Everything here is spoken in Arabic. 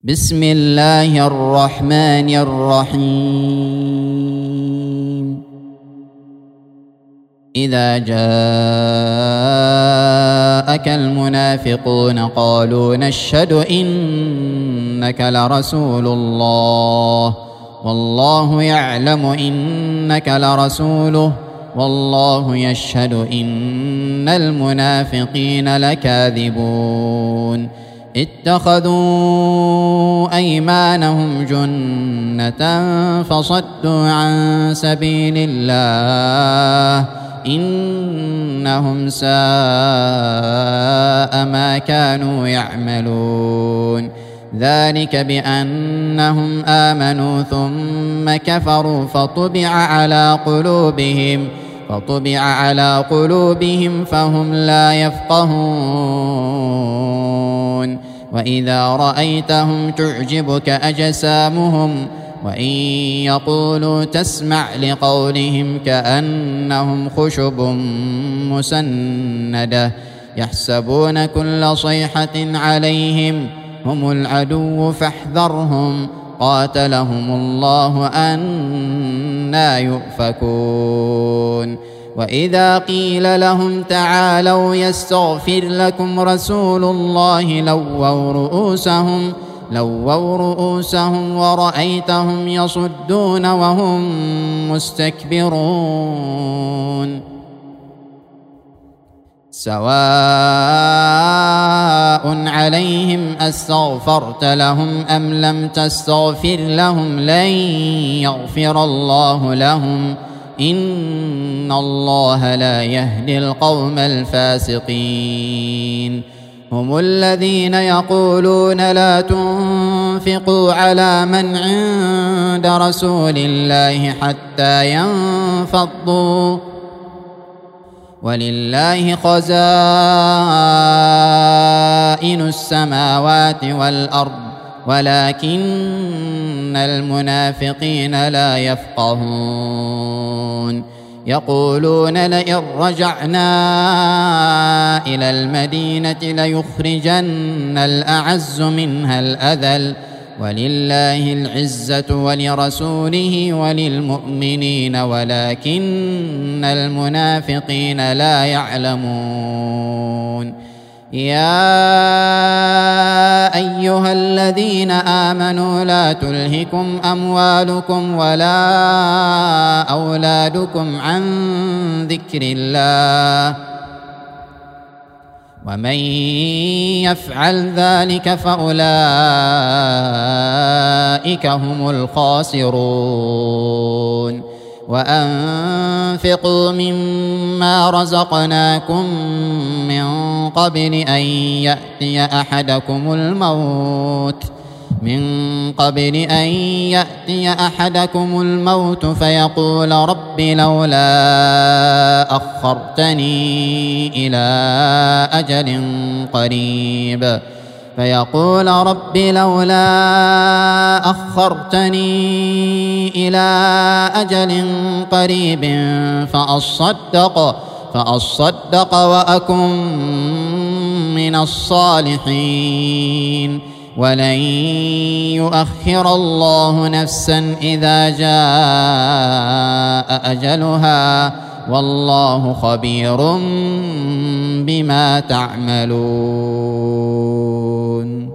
بسم الله الرحمن الرحيم. إذا جاءك المنافقون قالوا نشهد إنك لرسول الله والله يعلم إنك لرسوله والله يشهد إن المنافقين لكاذبون. اتخذوا أيمانهم جنة فصدوا عن سبيل الله إنهم ساء ما كانوا يعملون. ذلك بأنهم آمنوا ثم كفروا فطبع على قلوبهم فهم لا يفقهون. وإذا رأيتهم تعجبك أجسامهم وإن يقولوا تسمع لقولهم كأنهم خشب مسندة يحسبون كل صيحة عليهم هم العدو فاحذرهم قاتلهم الله أنى يؤفكون. وإذا قيل لهم تعالوا يستغفر لكم رسول الله لووا رؤوسهم ورأيتهم يصدون وهم مستكبرون. سواء عليهم أستغفرت لهم أم لم تستغفر لهم لن يغفر الله لهم إن الله لا يهدي القوم الفاسقين. هم الذين يقولون لا تنفقوا على من عند رسول الله حتى ينفضوا ولله خزائن السماوات والأرض ولكن المنافقين لا يفقهون. يقولون لئن رجعنا إلى المدينة ليخرجن الأعز منها الأذل ولله العزة ولرسوله وللمؤمنين ولكن المنافقين لا يعلمون. يا أيها الذين آمنوا لا تلهكم أموالكم ولا أولادكم عن ذكر الله ومن يفعل ذلك فأولئك هم الخاسرون. وأنفقوا مما رزقناكم من قبل أن يأتي أحدكم الموت فيقول رب لولا أخرتني إلى أجل قريب فأصدق وأكن من الصالحين ولن يؤخر الله نفسا إذا جاء أجلها والله خبير بما تعملون.